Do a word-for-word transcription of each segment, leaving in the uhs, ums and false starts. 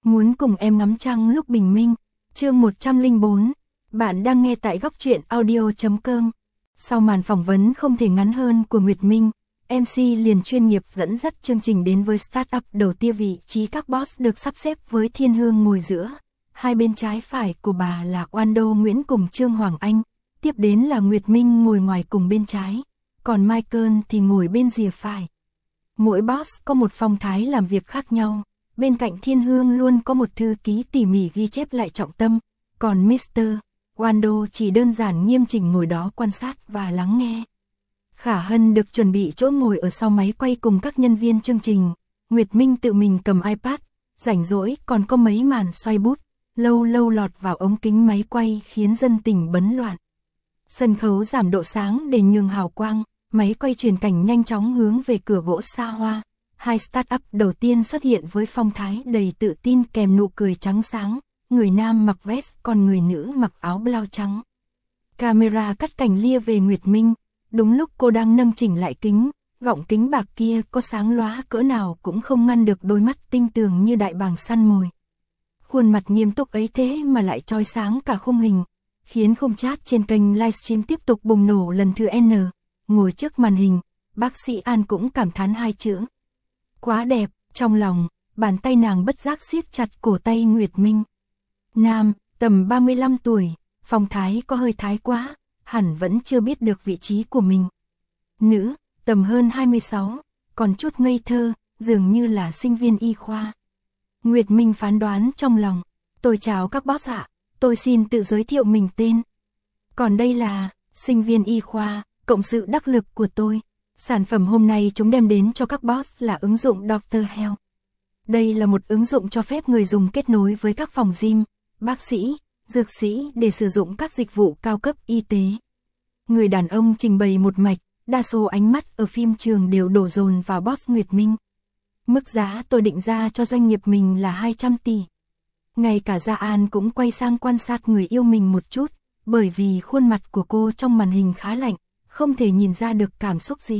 Muốn cùng em ngắm trăng lúc bình minh. Chương một trăm lẻ bốn. Bạn đang nghe tại góc truyện audio chấm com. Sau màn phỏng vấn không thể ngắn hơn của Nguyệt Minh, em xê liền chuyên nghiệp dẫn dắt chương trình đến với startup đầu tiên. Vị trí các boss được sắp xếp với Thiên Hương ngồi giữa. Hai bên trái phải của bà là Wando Nguyễn cùng Trương Hoàng Anh. Tiếp đến là Nguyệt Minh ngồi ngoài cùng bên trái. Còn Michael thì ngồi bên rìa phải. Mỗi boss có một phong thái làm việc khác nhau. Bên cạnh Thiên Hương luôn có một thư ký tỉ mỉ ghi chép lại trọng tâm. Còn mít tơ Wando chỉ đơn giản nghiêm chỉnh ngồi đó quan sát và lắng nghe. Khả Hân được chuẩn bị chỗ ngồi ở sau máy quay cùng các nhân viên chương trình. Nguyệt Minh tự mình cầm iPad, rảnh rỗi còn có mấy màn xoay bút, lâu lâu lọt vào ống kính máy quay khiến dân tình bấn loạn. Sân khấu giảm độ sáng để nhường hào quang, máy quay truyền cảnh nhanh chóng hướng về cửa gỗ xa hoa. Hai startup đầu tiên xuất hiện với phong thái đầy tự tin kèm nụ cười trắng sáng, người nam mặc vest còn người nữ mặc áo blau trắng. Camera cắt cảnh lia về Nguyệt Minh, đúng lúc cô đang nâng chỉnh lại kính, gọng kính bạc kia có sáng lóa cỡ nào cũng không ngăn được đôi mắt tinh tường như đại bàng săn mồi. Khuôn mặt nghiêm túc ấy thế mà lại chói sáng cả khung hình, khiến khung chat trên kênh livestream tiếp tục bùng nổ lần thứ N. Ngồi trước màn hình, bác sĩ An cũng cảm thán hai chữ. Quá đẹp, trong lòng, bàn tay nàng bất giác siết chặt cổ tay Nguyệt Minh. Nam, tầm ba mươi lăm tuổi, phong thái có hơi thái quá, hẳn vẫn chưa biết được vị trí của mình. Nữ, tầm hơn hai mươi sáu, còn chút ngây thơ, dường như là sinh viên y khoa. Nguyệt Minh phán đoán trong lòng, tôi chào các boss ạ, tôi xin tự giới thiệu mình tên. Còn đây là, sinh viên y khoa, cộng sự đắc lực của tôi. Sản phẩm hôm nay chúng đem đến cho các boss là ứng dụng Doctor Health. Đây là một ứng dụng cho phép người dùng kết nối với các phòng gym, bác sĩ, dược sĩ để sử dụng các dịch vụ cao cấp y tế. Người đàn ông trình bày một mạch, đa số ánh mắt ở phim trường đều đổ dồn vào boss Nguyệt Minh. Mức giá tôi định ra cho doanh nghiệp mình là hai trăm tỷ. Ngay cả Gia An cũng quay sang quan sát người yêu mình một chút, bởi vì khuôn mặt của cô trong màn hình khá lạnh, không thể nhìn ra được cảm xúc gì.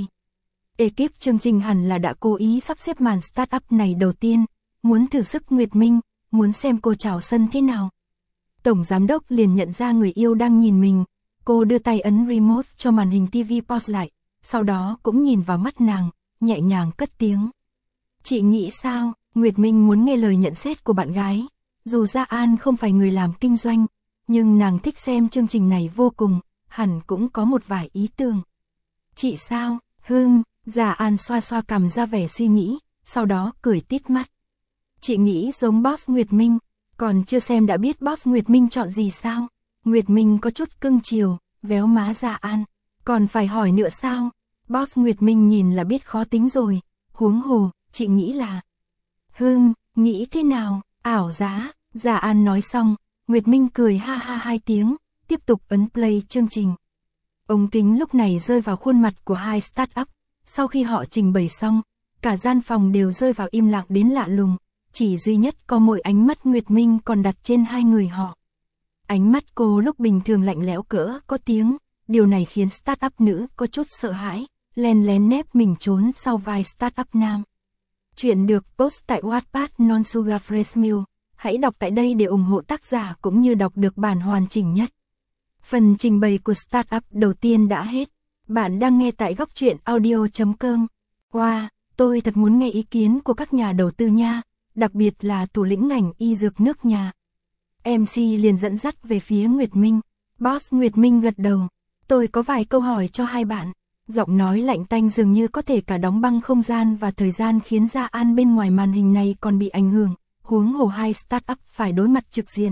Ekip chương trình hẳn là đã cố ý sắp xếp màn startup này đầu tiên, muốn thử sức Nguyệt Minh, muốn xem cô chào sân thế nào. Tổng giám đốc liền nhận ra người yêu đang nhìn mình, cô đưa tay ấn remote cho màn hình ti vi pause lại, sau đó cũng nhìn vào mắt nàng, nhẹ nhàng cất tiếng. Chị nghĩ sao? Nguyệt Minh muốn nghe lời nhận xét của bạn gái. Dù Gia An không phải người làm kinh doanh, nhưng nàng thích xem chương trình này vô cùng, hẳn cũng có một vài ý tưởng. Chị sao? Hừm, Gia An xoa xoa cằm ra vẻ suy nghĩ, sau đó cười tít mắt. Chị nghĩ giống boss Nguyệt Minh, còn chưa xem đã biết boss Nguyệt Minh chọn gì sao? Nguyệt Minh có chút cưng chiều, véo má Gia An. Còn phải hỏi nữa sao? Boss Nguyệt Minh nhìn là biết khó tính rồi, huống hồ, chị nghĩ là... Hừm, nghĩ thế nào? Ảo giá, Gia An nói xong, Nguyệt Minh cười ha ha hai tiếng, tiếp tục ấn play chương trình. Ống kính lúc này rơi vào khuôn mặt của hai startup, sau khi họ trình bày xong, cả gian phòng đều rơi vào im lặng đến lạ lùng, chỉ duy nhất có mỗi ánh mắt Nguyệt Minh còn đặt trên hai người họ. Ánh mắt cô lúc bình thường lạnh lẽo cỡ có tiếng, điều này khiến startup nữ có chút sợ hãi, len lén nép mình trốn sau vai startup nam. Chuyện được post tại Wattpad Non Sugar Fresh Milk. Hãy đọc tại đây để ủng hộ tác giả cũng như đọc được bản hoàn chỉnh nhất. Phần trình bày của startup đầu tiên đã hết. Bạn đang nghe tại góc truyện audio chấm com. Wow, tôi thật muốn nghe ý kiến của các nhà đầu tư nha, đặc biệt là thủ lĩnh ngành y dược nước nhà. em xê liền dẫn dắt về phía Nguyệt Minh. Boss Nguyệt Minh gật đầu. Tôi có vài câu hỏi cho hai bạn. Giọng nói lạnh tanh dường như có thể cả đóng băng không gian và thời gian khiến Gia An bên ngoài màn hình này còn bị ảnh hưởng. Huống hồ hai startup phải đối mặt trực diện.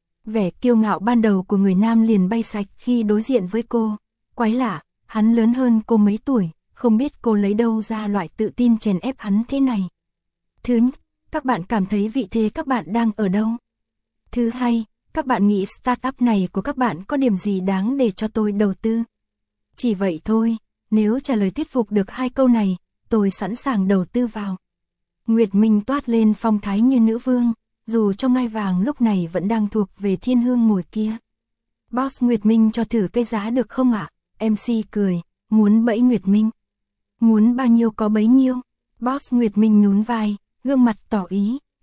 Vẻ kiêu ngạo ban đầu của người nam liền bay sạch khi đối diện với cô. Quái lạ, hắn lớn hơn cô mấy tuổi, không biết cô lấy đâu ra loại tự tin chèn ép hắn thế này. Thứ nhất, các bạn cảm thấy vị thế các bạn đang ở đâu? Thứ hai, các bạn nghĩ startup này của các bạn có điểm gì đáng để cho tôi đầu tư? Chỉ vậy thôi, nếu trả lời thuyết phục được hai câu này, tôi sẵn sàng đầu tư vào. Nguyệt Minh toát lên phong thái như nữ vương, dù trong ngai vàng lúc này vẫn đang thuộc về Thiên Hương ngồi kia. Boss Nguyệt Minh cho thử cái giá được không ạ? em xê cười, muốn bẫy Nguyệt Minh. Muốn bao nhiêu có bấy nhiêu. Boss Nguyệt Minh nhún vai, gương mặt tỏ ý,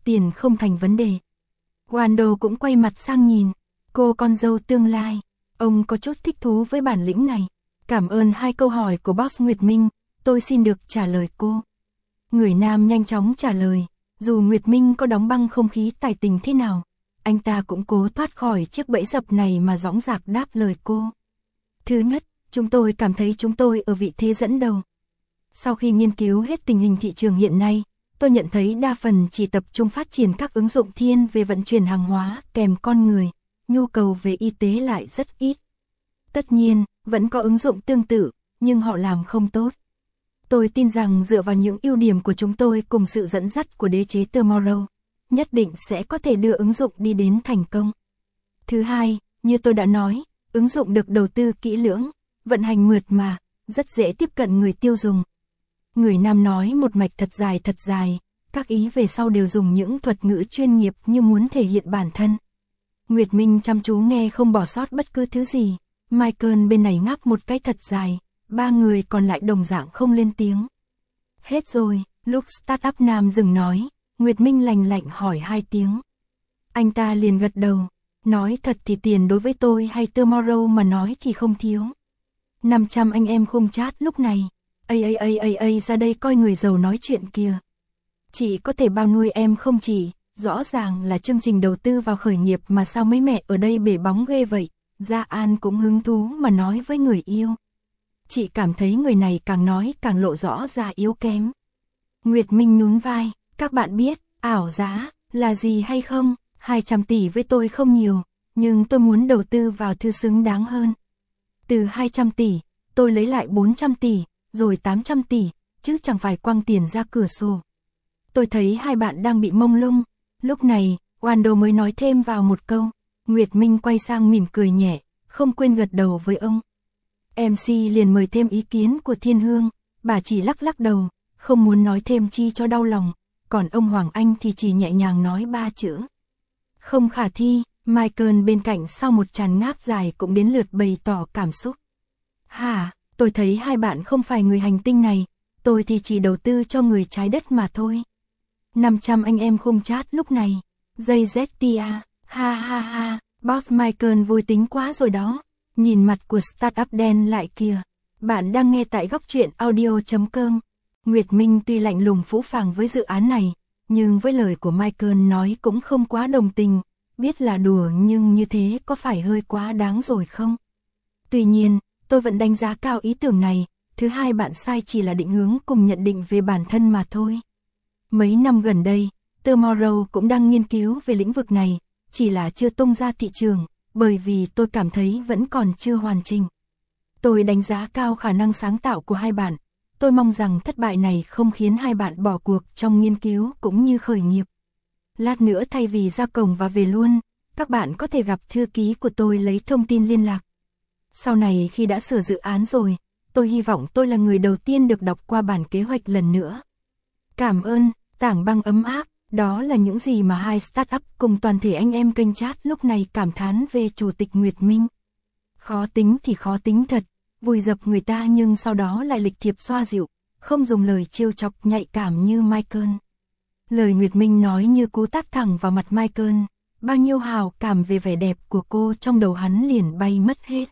tiền không thành vấn đề. Wando cũng quay mặt sang nhìn, cô con dâu tương lai, ông có chút thích thú với bản lĩnh này. Cảm ơn hai câu hỏi của boss Nguyệt Minh, tôi xin được trả lời cô. Người nam nhanh chóng trả lời, dù Nguyệt Minh có đóng băng không khí tài tình thế nào, anh ta cũng cố thoát khỏi chiếc bẫy dập này mà dõng dạc đáp lời cô. Thứ nhất, chúng tôi cảm thấy chúng tôi ở vị thế dẫn đầu. Sau khi nghiên cứu hết tình hình thị trường hiện nay, tôi nhận thấy đa phần chỉ tập trung phát triển các ứng dụng thiên về vận chuyển hàng hóa kèm con người, nhu cầu về y tế lại rất ít. Tất nhiên, vẫn có ứng dụng tương tự, nhưng họ làm không tốt. Tôi tin rằng dựa vào những ưu điểm của chúng tôi cùng sự dẫn dắt của đế chế Tomorrow, nhất định sẽ có thể đưa ứng dụng đi đến thành công. Thứ hai, như tôi đã nói, ứng dụng được đầu tư kỹ lưỡng, vận hành mượt mà, rất dễ tiếp cận người tiêu dùng. Người nam nói một mạch thật dài thật dài, các ý về sau đều dùng những thuật ngữ chuyên nghiệp như muốn thể hiện bản thân. Nguyệt Minh chăm chú nghe không bỏ sót bất cứ thứ gì. Michael bên này ngáp một cái thật dài, ba người còn lại đồng dạng không lên tiếng. Hết rồi, lúc startup nam dừng nói, Nguyệt Minh lành lạnh hỏi hai tiếng. Anh ta liền gật đầu, nói thật thì tiền đối với tôi hay Tomorrow mà nói thì không thiếu. năm trăm anh em khung chat lúc này, ây ây ây ây ây ra đây coi người giàu nói chuyện kìa. Chị có thể bao nuôi em không chị, rõ ràng là chương trình đầu tư vào khởi nghiệp mà sao mấy mẹ ở đây bể bóng ghê vậy. Gia An cũng hứng thú mà nói với người yêu. Chị cảm thấy người này càng nói càng lộ rõ ra yếu kém. Nguyệt Minh nhún vai, các bạn biết, ảo giá, là gì hay không? hai trăm tỷ với tôi không nhiều, nhưng tôi muốn đầu tư vào thứ xứng đáng hơn. Từ hai trăm tỷ, tôi lấy lại bốn trăm tỷ, rồi tám trăm tỷ, chứ chẳng phải quăng tiền ra cửa sổ. Tôi thấy hai bạn đang bị mông lung. Lúc này, Wando mới nói thêm vào một câu. Nguyệt Minh quay sang mỉm cười nhẹ, không quên gật đầu với ông. em xê liền mời thêm ý kiến của Thiên Hương, bà chỉ lắc lắc đầu, không muốn nói thêm chi cho đau lòng, còn ông Hoàng Anh thì chỉ nhẹ nhàng nói ba chữ. Không khả thi. Michael bên cạnh sau một tràn ngáp dài cũng đến lượt bày tỏ cảm xúc. Hả, tôi thấy hai bạn không phải người hành tinh này, tôi thì chỉ đầu tư cho người trái đất mà thôi. năm trăm anh em khung chat lúc này, dây dét tia, ha ha ha, boss Michael vui tính quá rồi đó, nhìn mặt của startup đen lại kìa. Bạn đang nghe tại góc truyện audio chấm com. Nguyệt Minh tuy lạnh lùng phũ phàng với dự án này, nhưng với lời của Michael nói cũng không quá đồng tình, biết là đùa nhưng như thế có phải hơi quá đáng rồi không? Tuy nhiên, tôi vẫn đánh giá cao ý tưởng này, thứ hai bạn sai chỉ là định hướng cùng nhận định về bản thân mà thôi. Mấy năm gần đây, Tomorrow cũng đang nghiên cứu về lĩnh vực này, chỉ là chưa tung ra thị trường, bởi vì tôi cảm thấy vẫn còn chưa hoàn chỉnh. Tôi đánh giá cao khả năng sáng tạo của hai bạn, tôi mong rằng thất bại này không khiến hai bạn bỏ cuộc trong nghiên cứu cũng như khởi nghiệp. Lát nữa thay vì ra cổng và về luôn, các bạn có thể gặp thư ký của tôi lấy thông tin liên lạc. Sau này khi đã sửa dự án rồi, tôi hy vọng tôi là người đầu tiên được đọc qua bản kế hoạch lần nữa. Cảm ơn, tảng băng ấm áp, đó là những gì mà hai startup cùng toàn thể anh em kênh chat lúc này cảm thán về Chủ tịch Nguyệt Minh. Khó tính thì khó tính thật, vùi dập người ta nhưng sau đó lại lịch thiệp xoa dịu, không dùng lời trêu chọc nhạy cảm như Michael. Lời Nguyệt Minh nói như cú tát thẳng vào mặt Michael, bao nhiêu hào cảm về vẻ đẹp của cô trong đầu hắn liền bay mất hết.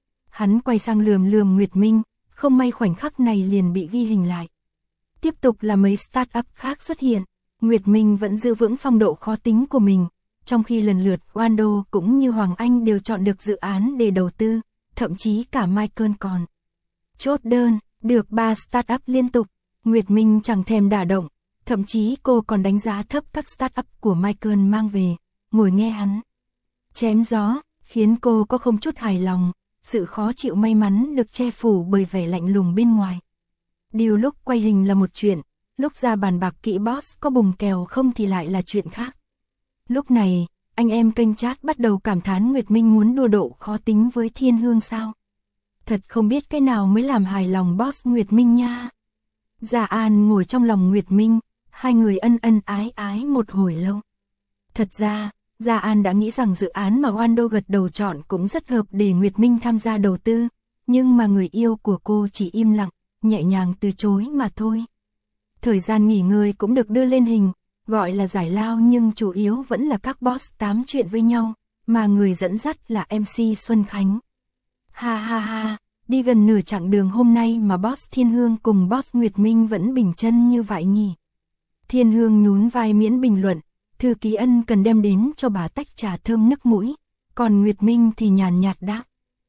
Hắn quay sang lườm lườm Nguyệt Minh, không may khoảnh khắc này liền bị ghi hình lại. Tiếp tục là mấy startup khác xuất hiện, Nguyệt Minh vẫn giữ vững phong độ khó tính của mình, trong khi lần lượt Wando cũng như Hoàng Anh đều chọn được dự án để đầu tư, thậm chí cả Michael còn chốt đơn, được ba startup liên tục. Nguyệt Minh chẳng thèm đả động, thậm chí cô còn đánh giá thấp các startup của Michael mang về, ngồi nghe hắn chém gió, khiến cô có không chút hài lòng, sự khó chịu may mắn được che phủ bởi vẻ lạnh lùng bên ngoài. Điều lúc quay hình là một chuyện, lúc ra bàn bạc kỹ boss có bùng kèo không thì lại là chuyện khác. Lúc này, anh em kênh chat bắt đầu cảm thán Nguyệt Minh muốn đua độ khó tính với Thiên Hương sao. Thật không biết cái nào mới làm hài lòng boss Nguyệt Minh nha. Gia An ngồi trong lòng Nguyệt Minh, hai người ân ân ái ái một hồi lâu. Thật ra, Gia An đã nghĩ rằng dự án mà Wando gật đầu chọn cũng rất hợp để Nguyệt Minh tham gia đầu tư, nhưng mà người yêu của cô chỉ im lặng, nhẹ nhàng từ chối mà thôi. Thời gian nghỉ ngơi cũng được đưa lên hình, gọi là giải lao nhưng chủ yếu vẫn là các boss tám chuyện với nhau, mà người dẫn dắt là em xê Xuân Khánh. Ha ha ha, đi gần nửa chặng đường hôm nay mà boss Thiên Hương cùng boss Nguyệt Minh vẫn bình chân như vậy nhỉ. Thiên Hương nhún vai miễn bình luận, thư ký Ân cần đem đến cho bà tách trà thơm nức mũi, còn Nguyệt Minh thì nhàn nhạt đáp.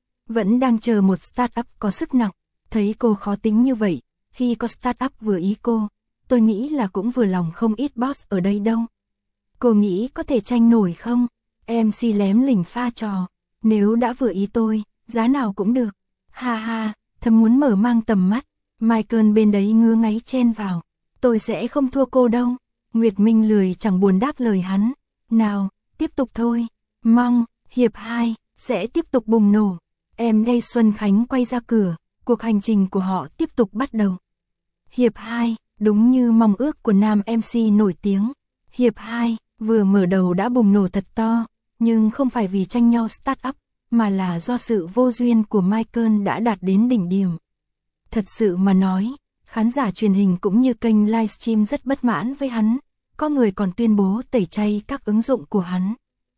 Vẫn đang chờ một startup có sức nặng, thấy cô khó tính như vậy, khi có startup vừa ý cô, tôi nghĩ là cũng vừa lòng không ít boss ở đây đâu. Cô nghĩ có thể tranh nổi không? em xê lém lỉnh pha trò, nếu đã vừa ý tôi, giá nào cũng được. Ha ha, thầm muốn mở mang tầm mắt, Michael bên đấy ngứa ngáy chen vào. Tôi sẽ không thua cô đâu. Nguyệt Minh lười chẳng buồn đáp lời hắn. Nào, tiếp tục thôi. Mong, hiệp hai, sẽ tiếp tục bùng nổ. Em đây Xuân Khánh quay ra cửa, cuộc hành trình của họ tiếp tục bắt đầu. Hiệp hai, đúng như mong ước của nam em xê nổi tiếng. Hiệp hai, vừa mở đầu đã bùng nổ thật to, nhưng không phải vì tranh nhau start-up, mà là do sự vô duyên của Michael đã đạt đến đỉnh điểm. Thật sự mà nói, khán giả truyền hình cũng như kênh livestream rất bất mãn với hắn, có người còn tuyên bố tẩy chay các ứng dụng của hắn.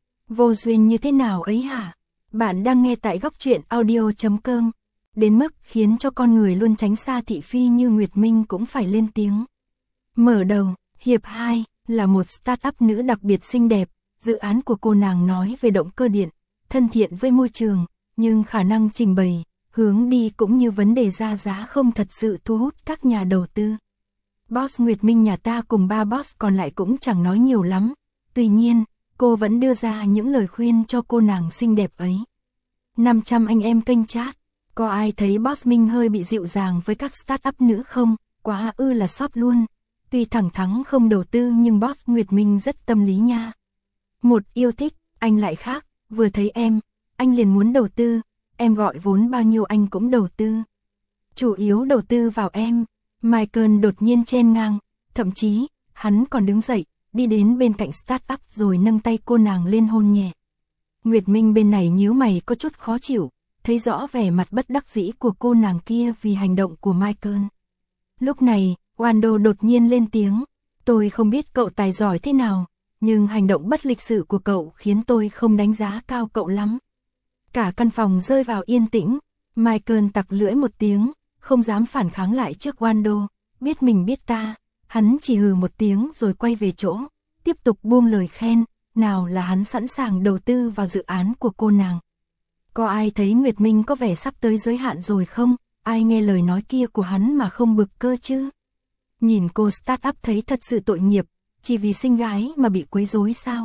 Vô duyên như thế nào ấy hả? Bạn đang nghe tại góc truyện audio chấm com, đến mức khiến cho con người luôn tránh xa thị phi như Nguyệt Minh cũng phải lên tiếng. Mở đầu, hiệp hai, là một startup nữ đặc biệt xinh đẹp, dự án của cô nàng nói về động cơ điện, thân thiện với môi trường, nhưng khả năng trình bày, hướng đi cũng như vấn đề ra giá không thật sự thu hút các nhà đầu tư. Boss Nguyệt Minh nhà ta cùng ba boss còn lại cũng chẳng nói nhiều lắm, tuy nhiên, cô vẫn đưa ra những lời khuyên cho cô nàng xinh đẹp ấy. năm trăm anh em kênh chat, có ai thấy boss Minh hơi bị dịu dàng với các startup nữ không? Quá ư là sót luôn. Tuy thẳng thắn không đầu tư nhưng boss Nguyệt Minh rất tâm lý nha. Một yêu thích, anh lại khác, vừa thấy em, anh liền muốn đầu tư, em gọi vốn bao nhiêu anh cũng đầu tư. Chủ yếu đầu tư vào em. Michael đột nhiên chen ngang, thậm chí, hắn còn đứng dậy, đi đến bên cạnh startup rồi nâng tay cô nàng lên hôn nhẹ. Nguyệt Minh bên này nhíu mày có chút khó chịu, thấy rõ vẻ mặt bất đắc dĩ của cô nàng kia vì hành động của Michael. Lúc này, Wando đột nhiên lên tiếng, tôi không biết cậu tài giỏi thế nào, nhưng hành động bất lịch sự của cậu khiến tôi không đánh giá cao cậu lắm. Cả căn phòng rơi vào yên tĩnh, Michael tặc lưỡi một tiếng, không dám phản kháng lại trước Wando, biết mình biết ta, hắn chỉ hừ một tiếng rồi quay về chỗ, tiếp tục buông lời khen, nào là hắn sẵn sàng đầu tư vào dự án của cô nàng. Có ai thấy Nguyệt Minh có vẻ sắp tới giới hạn rồi không? Ai nghe lời nói kia của hắn mà không bực cơ chứ? Nhìn cô startup thấy thật sự tội nghiệp, chỉ vì xinh gái mà bị quấy rối sao?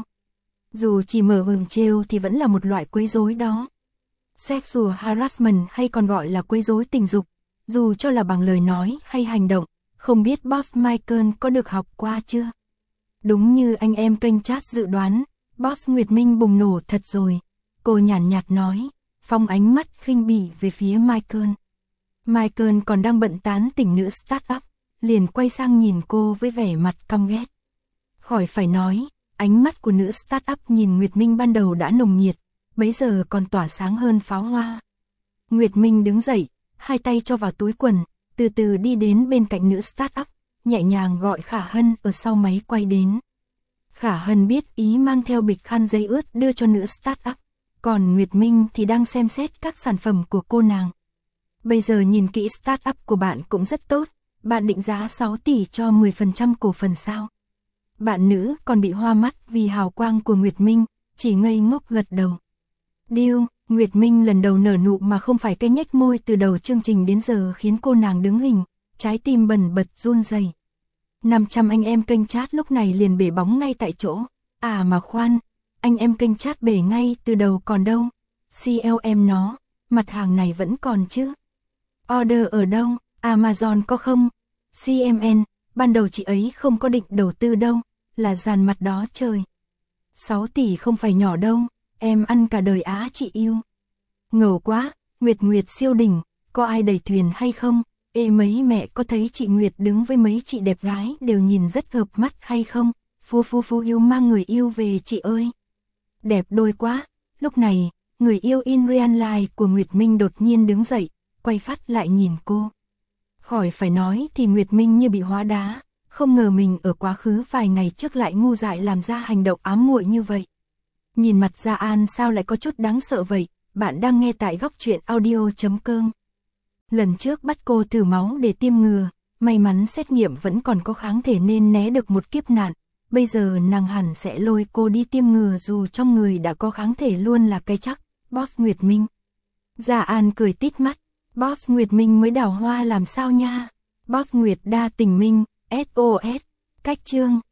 Dù chỉ mở mồm trêu thì vẫn là một loại quấy rối đó. Sexual harassment hay còn gọi là quấy rối tình dục, dù cho là bằng lời nói hay hành động, không biết boss Michael có được học qua chưa? Đúng như anh em kênh chat dự đoán, boss Nguyệt Minh bùng nổ thật rồi. Cô nhàn nhạt nói, phong ánh mắt khinh bỉ về phía Michael. Michael còn đang bận tán tỉnh nữ startup, liền quay sang nhìn cô với vẻ mặt căm ghét. Khỏi phải nói, ánh mắt của nữ startup nhìn Nguyệt Minh ban đầu đã nồng nhiệt, bấy giờ còn tỏa sáng hơn pháo hoa. Nguyệt Minh đứng dậy, hai tay cho vào túi quần, từ từ đi đến bên cạnh nữ startup, nhẹ nhàng gọi Khả Hân ở sau máy quay đến. Khả Hân biết ý mang theo bịch khăn giấy ướt đưa cho nữ startup, còn Nguyệt Minh thì đang xem xét các sản phẩm của cô nàng. Bây giờ nhìn kỹ startup của bạn cũng rất tốt, bạn định giá sáu tỷ cho mười phần trăm cổ phần sao? Bạn nữ còn bị hoa mắt vì hào quang của Nguyệt Minh, chỉ ngây ngốc gật đầu. Deal, Nguyệt Minh lần đầu nở nụ mà không phải cái nhếch môi từ đầu chương trình đến giờ khiến cô nàng đứng hình, trái tim bần bật run rẩy. năm trăm anh em kênh chat lúc này liền bể bóng ngay tại chỗ. À mà khoan, anh em kênh chat bể ngay từ đầu còn đâu? xê lờ em nó, mặt hàng này vẫn còn chứ? Order ở đâu? Amazon có không? xê em en, ban đầu chị ấy không có định đầu tư đâu, là dàn mặt đó trời. sáu tỷ không phải nhỏ đâu, em ăn cả đời á chị yêu. Ngầu quá, Nguyệt Nguyệt siêu đỉnh, có ai đẩy thuyền hay không? Ê mấy mẹ có thấy chị Nguyệt đứng với mấy chị đẹp gái đều nhìn rất hợp mắt hay không? Phu phu phu yêu mang người yêu về chị ơi. Đẹp đôi quá, lúc này, người yêu in real life của Nguyệt Minh đột nhiên đứng dậy, quay phát lại nhìn cô. Khỏi phải nói thì Nguyệt Minh như bị hóa đá, không ngờ mình ở quá khứ vài ngày trước lại ngu dại làm ra hành động ám muội như vậy. Nhìn mặt Gia An sao lại có chút đáng sợ vậy, bạn đang nghe tại góc truyện audio.com. Lần trước bắt cô thử máu để tiêm ngừa, may mắn xét nghiệm vẫn còn có kháng thể nên né được một kiếp nạn, bây giờ nàng hẳn sẽ lôi cô đi tiêm ngừa dù trong người đã có kháng thể luôn là cái chắc, Boss Nguyệt Minh. Gia An cười tít mắt, Boss Nguyệt Minh mới đào hoa làm sao nha, Boss Nguyệt đa tình minh, ét ô ét, cách chương.